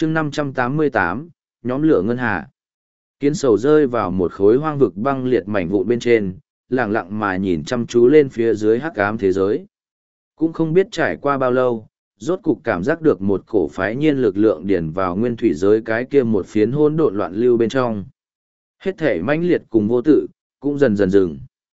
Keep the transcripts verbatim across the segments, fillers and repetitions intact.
chương năm trăm tám mươi tám, nhóm lửa ngân hà. Kiến sầu rơi vào một khối hoang vực băng liệt mảnh vụn bên trên, lặng lặng mà nhìn chăm chú lên phía dưới hắc ám thế giới. Cũng không biết trải qua bao lâu, rốt cục cảm giác được một cổ phái nhiên lực lượng điển vào nguyên thủy giới cái kia một phiến hỗn độn loạn lưu bên trong. Hết thể mãnh liệt cùng vô tự, cũng dần dần dừng.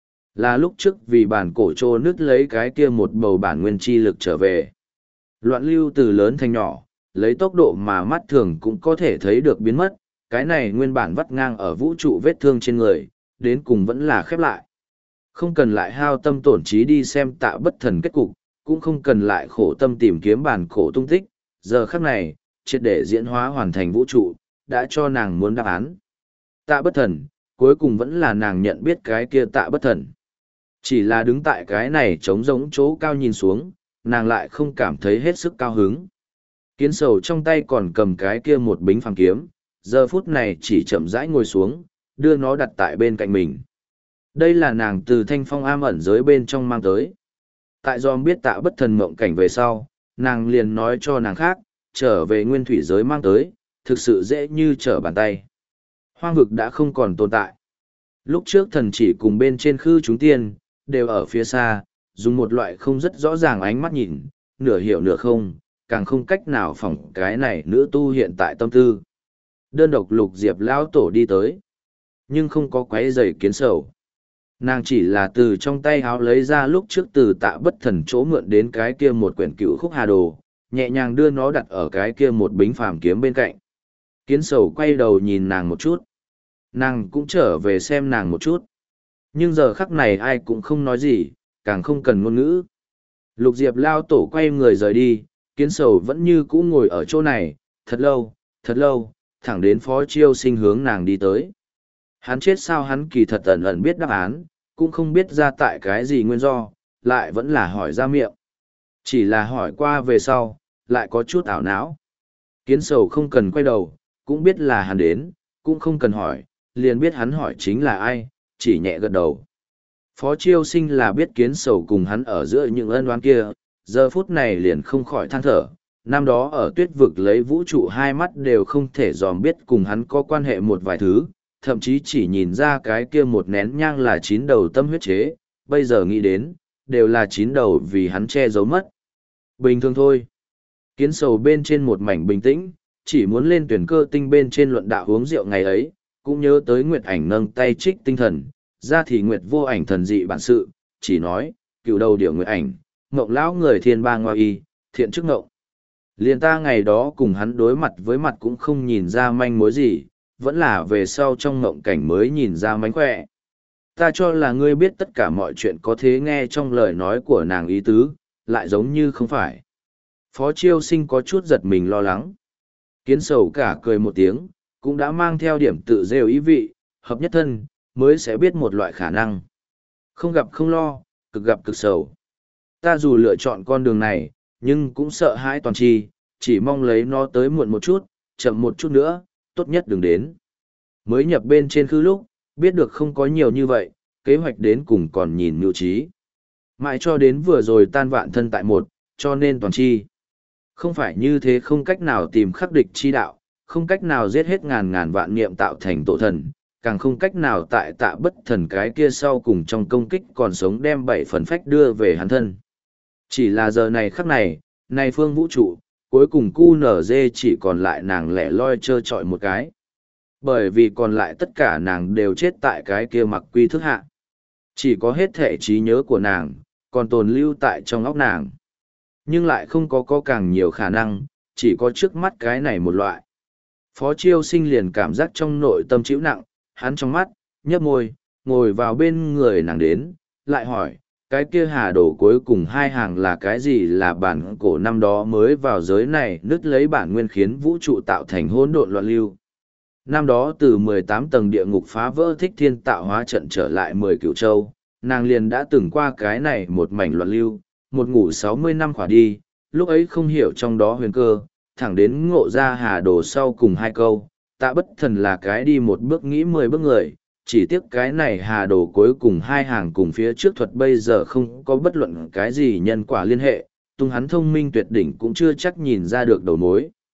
Là lúc trước vì bản cổ trô nứt lấy cái kia một bầu bản nguyên chi lực trở về. Loạn lưu từ lớn thành nhỏ, lấy tốc độ mà mắt thường cũng có thể thấy được biến mất, cái này nguyên bản vắt ngang ở vũ trụ vết thương trên người, đến cùng vẫn là khép lại. Không cần lại hao tâm tổn trí đi xem tạ bất thần kết cục, cũng không cần lại khổ tâm tìm kiếm bản cổ tung tích, giờ khắc này, triệt để diễn hóa hoàn thành vũ trụ, đã cho nàng muốn đáp án. Tạ bất thần, cuối cùng vẫn là nàng nhận biết cái kia tạ bất thần. Chỉ là đứng tại cái này trống rỗng chỗ cao nhìn xuống, nàng lại không cảm thấy hết sức cao hứng. Kiến sầu trong tay còn cầm cái kia một bính phàm kiếm, giờ phút này chỉ chậm rãi ngồi xuống, đưa nó đặt tại bên cạnh mình. Đây là nàng từ thanh phong am ẩn giới bên trong mang tới. Tại do biết tạ bất thần mộng cảnh về sau, nàng liền nói cho nàng khác, trở về nguyên thủy giới mang tới, thực sự dễ như trở bàn tay. Hoang vực đã không còn tồn tại. Lúc trước thần chỉ cùng bên trên khư chúng tiên, đều ở phía xa, dùng một loại không rất rõ ràng ánh mắt nhìn, nửa hiểu nửa không, càng không cách nào phỏng cái này nữ tu hiện tại tâm tư. Đơn độc lục diệp lão tổ đi tới, nhưng không có quấy giày kiến sầu. Nàng chỉ là từ trong tay háo lấy ra lúc trước từ tạ bất thần chỗ mượn đến cái kia một quyển cựu khúc hà đồ, nhẹ nhàng đưa nó đặt ở cái kia một bính phàm kiếm bên cạnh. Kiến sầu quay đầu nhìn nàng một chút. Nàng cũng trở về xem nàng một chút. Nhưng giờ khắc này ai cũng không nói gì, càng không cần ngôn ngữ. Lục diệp lao tổ quay người rời đi, kiến sầu vẫn như cũ ngồi ở chỗ này, thật lâu, thật lâu, thẳng đến phó chiêu sinh hướng nàng đi tới. Hắn chết sao hắn kỳ thật ẩn ẩn biết đáp án, cũng không biết ra tại cái gì nguyên do, lại vẫn là hỏi ra miệng. Chỉ là hỏi qua về sau, lại có chút ảo não. Kiến sầu không cần quay đầu, cũng biết là hắn đến, cũng không cần hỏi, liền biết hắn hỏi chính là ai, chỉ nhẹ gật đầu. Phó chiêu sinh là biết kiến sầu cùng hắn ở giữa những ân oán kia, giờ phút này liền không khỏi than thở. Năm đó ở tuyết vực lấy vũ trụ hai mắt đều không thể dòm biết cùng hắn có quan hệ một vài thứ, thậm chí chỉ nhìn ra cái kia một nén nhang là chín đầu tâm huyết chế, bây giờ nghĩ đến, đều là chín đầu vì hắn che giấu mất. Bình thường thôi. Kiến sầu bên trên một mảnh bình tĩnh, chỉ muốn lên tuyển cơ tinh bên trên luận đạo uống rượu ngày ấy, cũng nhớ tới Nguyệt Ảnh nâng tay trích tinh thần, ra thì Nguyệt vô ảnh thần dị bản sự, chỉ nói, cựu đầu điệu Nguyệt Ảnh, ngộng lão người thiên ba ngoa y, thiện chức ngộng. Liền ta ngày đó cùng hắn đối mặt với mặt cũng không nhìn ra manh mối gì, vẫn là về sau trong ngộng cảnh mới nhìn ra mánh khỏe. Ta cho là ngươi biết tất cả mọi chuyện có thế nghe trong lời nói của nàng ý tứ, lại giống như không phải. Phó chiêu sinh có chút giật mình lo lắng. Kiến sầu cả cười một tiếng, cũng đã mang theo điểm tự rêu ý vị, hợp nhất thân, mới sẽ biết một loại khả năng. Không gặp không lo, cực gặp cực sầu. Ta dù lựa chọn con đường này, nhưng cũng sợ hãi toàn chi, chỉ mong lấy nó tới muộn một chút, chậm một chút nữa, tốt nhất đừng đến. Mới nhập bên trên khư lúc, biết được không có nhiều như vậy, kế hoạch đến cùng còn nhìn mưu trí. Mãi cho đến vừa rồi tan vạn thân tại một, cho nên toàn chi. Không phải như thế không cách nào tìm khắc địch chi đạo, không cách nào giết hết ngàn ngàn vạn niệm tạo thành tổ thần, càng không cách nào tại tạ bất thần cái kia sau cùng trong công kích còn sống đem bảy phần phách đưa về hắn thân. Chỉ là giờ này khắc này, này phương vũ trụ, cuối cùng cu nở dê chỉ còn lại nàng lẻ loi trơ trọi một cái. Bởi vì còn lại tất cả nàng đều chết tại cái kia mặc quy thức hạ. Chỉ có hết thể trí nhớ của nàng, còn tồn lưu tại trong óc nàng. Nhưng lại không có có càng nhiều khả năng, chỉ có trước mắt cái này một loại. Phó chiêu sinh liền cảm giác trong nội tâm chịu nặng, hắn trong mắt, nhấp môi, ngồi vào bên người nàng đến, lại hỏi, cái kia hà đồ cuối cùng hai hàng là cái gì là bản cổ năm đó mới vào giới này nứt lấy bản nguyên khiến vũ trụ tạo thành hỗn độn loạn lưu. Năm đó từ mười tám tầng địa ngục phá vỡ thích thiên tạo hóa trận trở lại mười cửu châu, nàng liền đã từng qua cái này một mảnh loạn lưu, một ngủ sáu mươi năm khỏa đi, lúc ấy không hiểu trong đó huyền cơ, thẳng đến ngộ ra hà đồ sau cùng hai câu, tạ bất thần là cái đi một bước nghĩ mười bước người, chỉ tiếc cái này hà đồ cuối cùng hai hàng cùng phía trước thuật bây giờ không có bất luận cái gì nhân quả liên hệ, tung hắn thông minh tuyệt đỉnh cũng chưa chắc nhìn ra được đầu mối.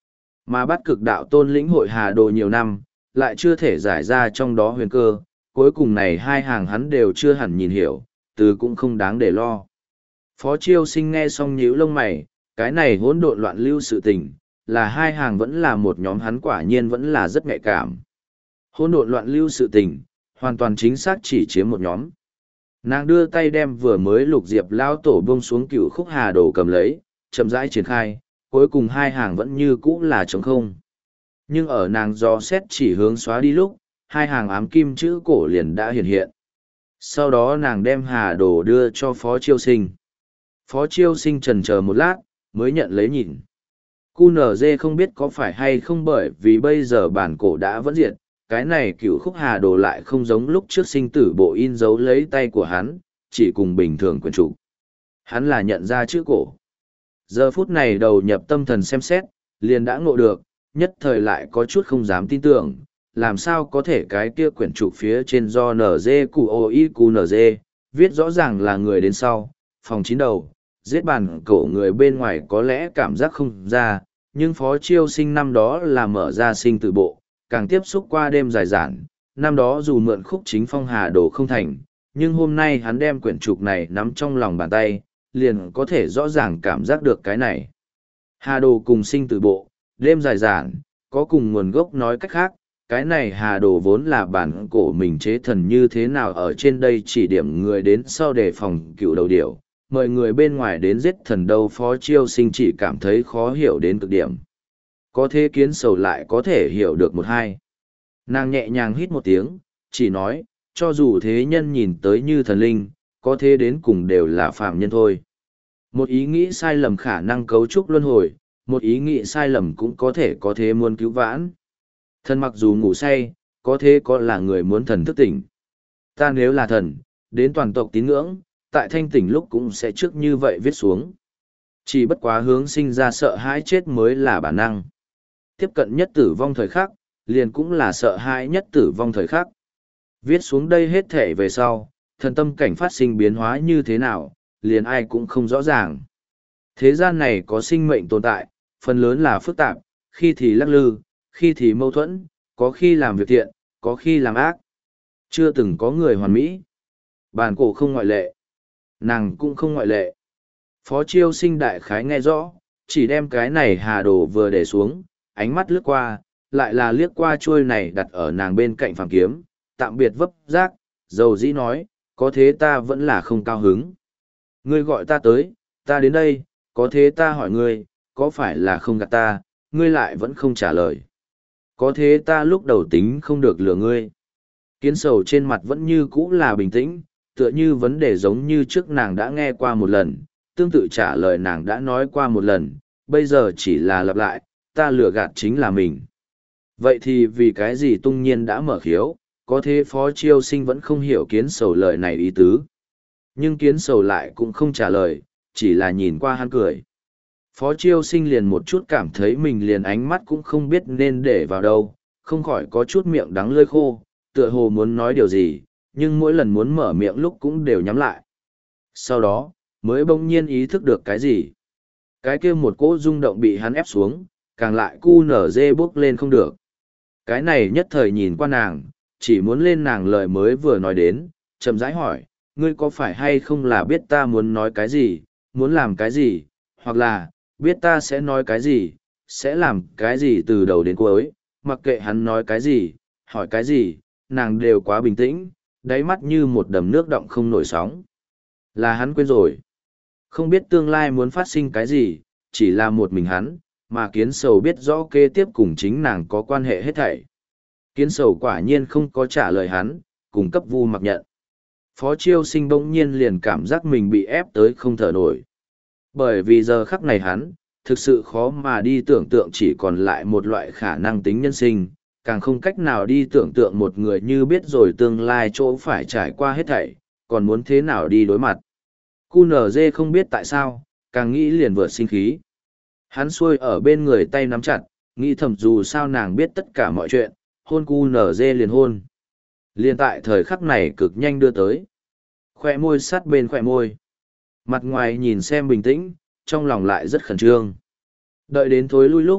Mà bắt cực đạo tôn lĩnh hội hà đồ nhiều năm, lại chưa thể giải ra trong đó huyền cơ, cuối cùng này hai hàng hắn đều chưa hẳn nhìn hiểu, từ cũng không đáng để lo. Phó Chiêu Sinh nghe xong nhíu lông mày, cái này hỗn độn loạn lưu sự tình, là hai hàng vẫn là một nhóm, hắn quả nhiên vẫn là rất nhạy cảm. Hỗn độn loạn lưu sự tình, hoàn toàn chính xác chỉ chiếm một nhóm. Nàng đưa tay đem vừa mới lục diệp lao tổ buông xuống cựu khúc hà đồ cầm lấy, chậm rãi triển khai, cuối cùng hai hàng vẫn như cũ là trống không. Nhưng ở nàng dò xét chỉ hướng xóa đi lúc, hai hàng ám kim chữ cổ liền đã hiện hiện. Sau đó nàng đem hà đồ đưa cho Phó Chiêu Sinh. Phó Chiêu Sinh chần chờ một lát, mới nhận lấy nhìn. cu en giê không biết có phải hay không, bởi vì bây giờ bản cổ đã vẫn diệt, cái này cựu khúc hà đồ lại không giống lúc trước sinh tử bộ in dấu lấy tay của hắn, chỉ cùng bình thường quyển trục. Hắn là nhận ra chữ cổ. Giờ phút này đầu nhập tâm thần xem xét, liền đã ngộ được, nhất thời lại có chút không dám tin tưởng, làm sao có thể cái kia quyển trục phía trên do en giê cu o i cu en giê, viết rõ ràng là người đến sau, phòng chín đầu, giết bản cổ người bên ngoài có lẽ cảm giác không ra, nhưng Phó Chiêu Sinh năm đó là mở ra sinh tử bộ, càng tiếp xúc qua đêm dài dản, năm đó dù mượn khúc chính phong hà đồ không thành, nhưng hôm nay hắn đem quyển trục này nắm trong lòng bàn tay, liền có thể rõ ràng cảm giác được cái này. Hà đồ cùng sinh tử bộ, đêm dài dản, có cùng nguồn gốc, nói cách khác, cái này hà đồ vốn là bản cổ mình chế thần như thế nào ở trên đây chỉ điểm người đến sau đề phòng cựu đầu điểu, mời người bên ngoài đến giết thần đâu. Phó Chiêu Sinh chỉ cảm thấy khó hiểu đến cực điểm. Có thế Kiến Sầu lại có thể hiểu được một hai. Nàng nhẹ nhàng hít một tiếng, chỉ nói, cho dù thế nhân nhìn tới như thần linh, có thế đến cùng đều là phàm nhân thôi. Một ý nghĩ sai lầm khả năng cấu trúc luân hồi, một ý nghĩ sai lầm cũng có thể có thế muốn cứu vãn. Thần mặc dù ngủ say, có thế có là người muốn thần thức tỉnh. Ta nếu là thần, đến toàn tộc tín ngưỡng, tại thanh tỉnh lúc cũng sẽ trước như vậy viết xuống. Chỉ bất quá hướng sinh ra sợ hãi chết mới là bản năng. Tiếp cận nhất tử vong thời khắc, liền cũng là sợ hãi nhất tử vong thời khắc. Viết xuống đây hết thể về sau, thần tâm cảnh phát sinh biến hóa như thế nào, liền ai cũng không rõ ràng. Thế gian này có sinh mệnh tồn tại, phần lớn là phức tạp, khi thì lắc lư, khi thì mâu thuẫn, có khi làm việc thiện, có khi làm ác. Chưa từng có người hoàn mỹ. Bản cổ không ngoại lệ. Nàng cũng không ngoại lệ. Phó Chiêu Sinh đại khái nghe rõ, chỉ đem cái này hà đồ vừa để xuống, ánh mắt lướt qua, lại là liếc qua chuôi này đặt ở nàng bên cạnh phàm kiếm, tạm biệt vấp giác, dầu dĩ nói, có thế ta vẫn là không cao hứng. Ngươi gọi ta tới, ta đến đây, có thế ta hỏi ngươi, có phải là không gạt ta, ngươi lại vẫn không trả lời. Có thế ta lúc đầu tính không được lừa ngươi. Kiến Sầu trên mặt vẫn như cũ là bình tĩnh, tựa như vấn đề giống như trước nàng đã nghe qua một lần, tương tự trả lời nàng đã nói qua một lần, bây giờ chỉ là lặp lại, ta lừa gạt chính là mình. Vậy thì vì cái gì tung nhiên đã mở khiếu, có thế Phó Chiêu Sinh vẫn không hiểu Kiến Sầu lời này ý tứ. Nhưng Kiến Sầu lại cũng không trả lời, chỉ là nhìn qua hắn cười. Phó Chiêu Sinh liền một chút cảm thấy mình liền ánh mắt cũng không biết nên để vào đâu, không khỏi có chút miệng đắng lưỡi khô, tựa hồ muốn nói điều gì, nhưng mỗi lần muốn mở miệng lúc cũng đều nhắm lại. Sau đó, mới bỗng nhiên ý thức được cái gì. Cái kia một cỗ rung động bị hắn ép xuống, càng lại cu nở dê bước lên không được. Cái này nhất thời nhìn qua nàng, chỉ muốn lên nàng lời mới vừa nói đến, chậm rãi hỏi, ngươi có phải hay không là biết ta muốn nói cái gì, muốn làm cái gì, hoặc là, biết ta sẽ nói cái gì, sẽ làm cái gì từ đầu đến cuối, mặc kệ hắn nói cái gì, hỏi cái gì, nàng đều quá bình tĩnh, đáy mắt như một đầm nước động không nổi sóng. Là hắn quên rồi. Không biết tương lai muốn phát sinh cái gì, chỉ là một mình hắn, mà Kiến Sầu biết rõ kế tiếp cùng chính nàng có quan hệ hết thảy. Kiến Sầu quả nhiên không có trả lời hắn, cùng cấp vu mặc nhận. Phó Chiêu Sinh bỗng nhiên liền cảm giác mình bị ép tới không thở nổi. Bởi vì giờ khắc này hắn, thực sự khó mà đi tưởng tượng, chỉ còn lại một loại khả năng tính nhân sinh, càng không cách nào đi tưởng tượng một người như biết rồi tương lai chỗ phải trải qua hết thảy, còn muốn thế nào đi đối mặt. cu en giê không biết tại sao, càng nghĩ liền vượt sinh khí. Hắn xuôi ở bên người tay nắm chặt, nghĩ thầm dù sao nàng biết tất cả mọi chuyện, hôn cu en giê liền hôn. Liền tại thời khắc này cực nhanh đưa tới. Khoe môi sát bên khoe môi. Mặt ngoài nhìn xem bình tĩnh, trong lòng lại rất khẩn trương. Đợi đến thối lui lúc,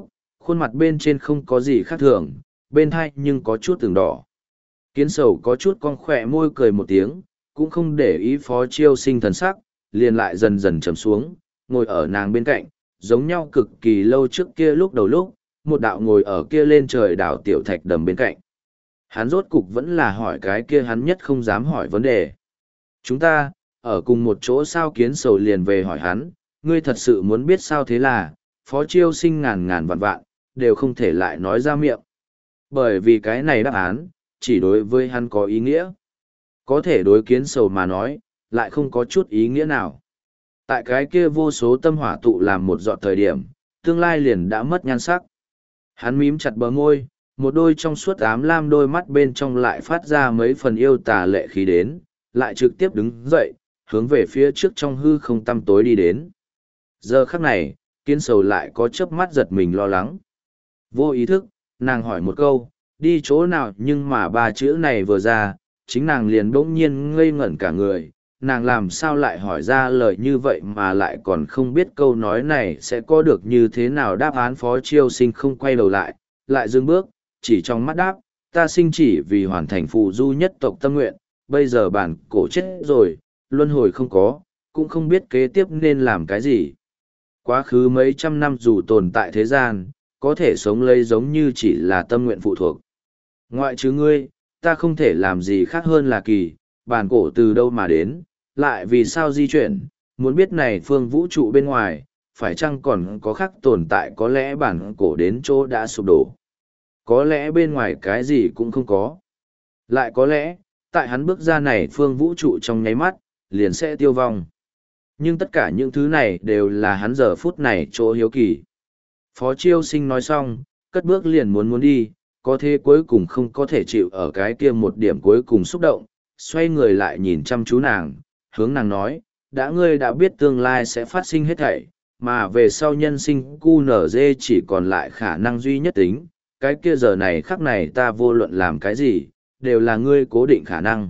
khuôn mặt bên trên không có gì khác thường, bên thai nhưng có chút từng đỏ. Kiến sầu có chút con khỏe môi cười một tiếng, cũng không để ý Phó Chiêu Sinh thần sắc, liền lại dần dần trầm xuống, ngồi ở nàng bên cạnh, giống nhau cực kỳ lâu trước kia lúc đầu lúc, một đạo ngồi ở kia lên trời đảo tiểu thạch đầm bên cạnh. Hắn rốt cục vẫn là hỏi cái kia hắn nhất không dám hỏi vấn đề. Chúng ta, ở cùng một chỗ sao? Kiến sầu liền về hỏi hắn, ngươi thật sự muốn biết sao? Thế là, Phó Chiêu Sinh ngàn ngàn vạn vạn, đều không thể lại nói ra miệng. Bởi vì cái này đáp án, chỉ đối với hắn có ý nghĩa. Có thể đối kiến sầu mà nói, lại không có chút ý nghĩa nào. Tại cái kia vô số tâm hỏa tụ làm một dọn thời điểm, tương lai liền đã mất nhan sắc. Hắn mím chặt bờ môi, một đôi trong suốt ám lam đôi mắt bên trong lại phát ra mấy phần yêu tà lệ khí đến, lại trực tiếp đứng dậy, hướng về phía trước trong hư không tăm tối đi đến. Giờ khắc này, kiến sầu lại có chớp mắt giật mình lo lắng. Vô ý thức, nàng hỏi một câu, đi chỗ nào, nhưng mà ba chữ này vừa ra, chính nàng liền bỗng nhiên ngây ngẩn cả người. Nàng làm sao lại hỏi ra lời như vậy mà lại còn không biết câu nói này sẽ có được như thế nào? Đáp án Phó Chiêu Sinh không quay đầu lại, lại dừng bước, chỉ trong mắt đáp, ta sinh chỉ vì hoàn thành phù du nhất tộc tâm nguyện, bây giờ bản cổ chết rồi, luân hồi không có, cũng không biết kế tiếp nên làm cái gì. Quá khứ mấy trăm năm dù tồn tại thế gian, có thể sống lấy giống như chỉ là tâm nguyện phụ thuộc. Ngoại trừ ngươi, ta không thể làm gì khác hơn là kỳ, bản cổ từ đâu mà đến, lại vì sao di chuyển, muốn biết này phương vũ trụ bên ngoài, phải chăng còn có khác tồn tại? Có lẽ bản cổ đến chỗ đã sụp đổ. Có lẽ bên ngoài cái gì cũng không có. Lại có lẽ, tại hắn bước ra này phương vũ trụ trong nháy mắt, liền sẽ tiêu vong. Nhưng tất cả những thứ này đều là hắn giờ phút này chỗ hiếu kỳ. Phó Chiêu Sinh nói xong, cất bước liền muốn muốn đi, có thế cuối cùng không có thể chịu ở cái kia một điểm cuối cùng xúc động, xoay người lại nhìn chăm chú nàng, hướng nàng nói, đã ngươi đã biết tương lai sẽ phát sinh hết thảy, mà về sau nhân sinh cu nở dê chỉ còn lại khả năng duy nhất tính, cái kia giờ này khắc này ta vô luận làm cái gì, đều là ngươi cố định khả năng.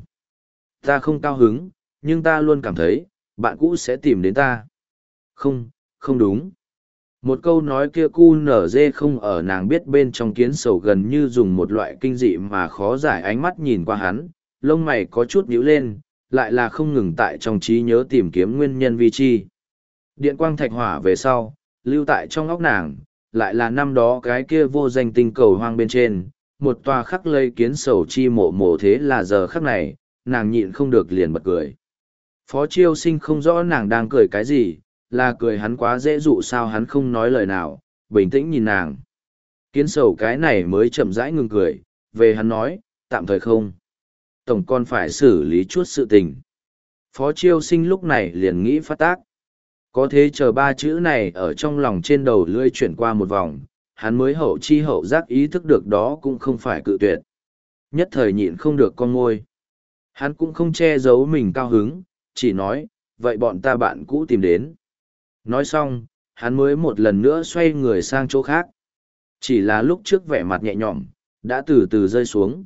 Ta không cao hứng, nhưng ta luôn cảm thấy, bạn cũ sẽ tìm đến ta. Không, không đúng. Một câu nói kia cu nở dê không ở nàng biết bên trong. Kiến sầu gần như dùng một loại kinh dị mà khó giải ánh mắt nhìn qua hắn, lông mày có chút nhíu lên, lại là không ngừng tại trong trí nhớ tìm kiếm nguyên nhân vi chi. Điện quang thạch hỏa về sau, lưu tại trong óc nàng, lại là năm đó cái kia vô danh tinh cầu hoang bên trên, một tòa khắc lây kiến sầu chi mộ mộ. Thế là giờ khắc này, nàng nhịn không được liền bật cười. Phó Chiêu Sinh không rõ nàng đang cười cái gì, là cười hắn quá dễ dụ sao? Hắn không nói lời nào, bình tĩnh nhìn nàng. Kiến sầu cái này mới chậm rãi ngừng cười, về hắn nói, tạm thời không. Tổng còn phải xử lý chút sự tình. Phó Chiêu Sinh lúc này liền nghĩ phát tác. Có thế chờ ba chữ này ở trong lòng trên đầu lưỡi chuyển qua một vòng, hắn mới hậu chi hậu giác ý thức được đó cũng không phải cự tuyệt. Nhất thời nhịn không được con ngôi. Hắn cũng không che giấu mình cao hứng, chỉ nói, vậy bọn ta bạn cũ tìm đến. Nói xong, hắn mới một lần nữa xoay người sang chỗ khác. Chỉ là lúc trước vẻ mặt nhẹ nhõm, đã từ từ rơi xuống.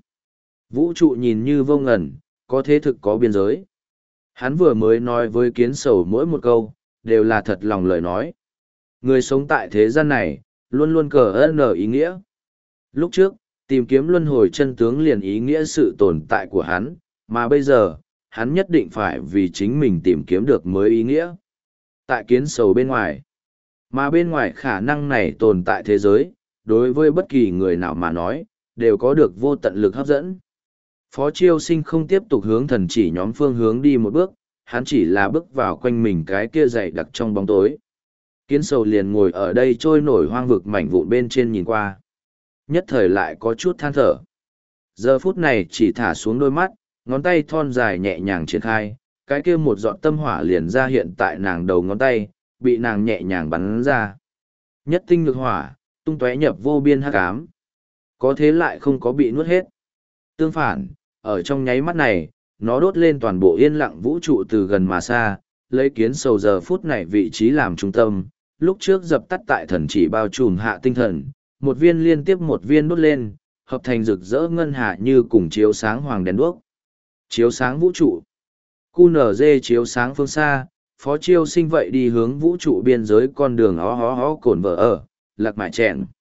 Vũ trụ nhìn như vô ngần, có thế thực có biên giới. Hắn vừa mới nói với kiến sầu mỗi một câu, đều là thật lòng lời nói. Người sống tại thế gian này, luôn luôn cờ ơn ở ý nghĩa. Lúc trước, tìm kiếm luân hồi chân tướng liền ý nghĩa sự tồn tại của hắn, mà bây giờ, hắn nhất định phải vì chính mình tìm kiếm được mới ý nghĩa. Tại kiến sầu bên ngoài, mà bên ngoài khả năng này tồn tại thế giới, đối với bất kỳ người nào mà nói, đều có được vô tận lực hấp dẫn. Phó Chiêu Sinh không tiếp tục hướng thần chỉ nhóm phương hướng đi một bước, hắn chỉ là bước vào quanh mình cái kia dày đặc trong bóng tối. Kiến sầu liền ngồi ở đây trôi nổi hoang vực mảnh vụn bên trên nhìn qua. Nhất thời lại có chút than thở. Giờ phút này chỉ thả xuống đôi mắt, ngón tay thon dài nhẹ nhàng triển khai, cái kia một giọt tâm hỏa liền ra hiện tại nàng đầu ngón tay, bị nàng nhẹ nhàng bắn ra. Nhất tinh lực hỏa, tung tóe nhập vô biên hắc ám. Có thế lại không có bị nuốt hết. Tương phản, ở trong nháy mắt này, nó đốt lên toàn bộ yên lặng vũ trụ từ gần mà xa, lấy kiến sầu giờ phút này vị trí làm trung tâm, lúc trước dập tắt tại thần chỉ bao trùm hạ tinh thần, một viên liên tiếp một viên đốt lên, hợp thành rực rỡ ngân hạ như cùng chiếu sáng hoàng đèn đuốc. Chiếu sáng vũ trụ. cu en giê chiếu sáng phương xa, Phó Chiêu Sinh vậy đi hướng vũ trụ biên giới con đường ó hó hó cồn vợ ở, lạc mại chèn.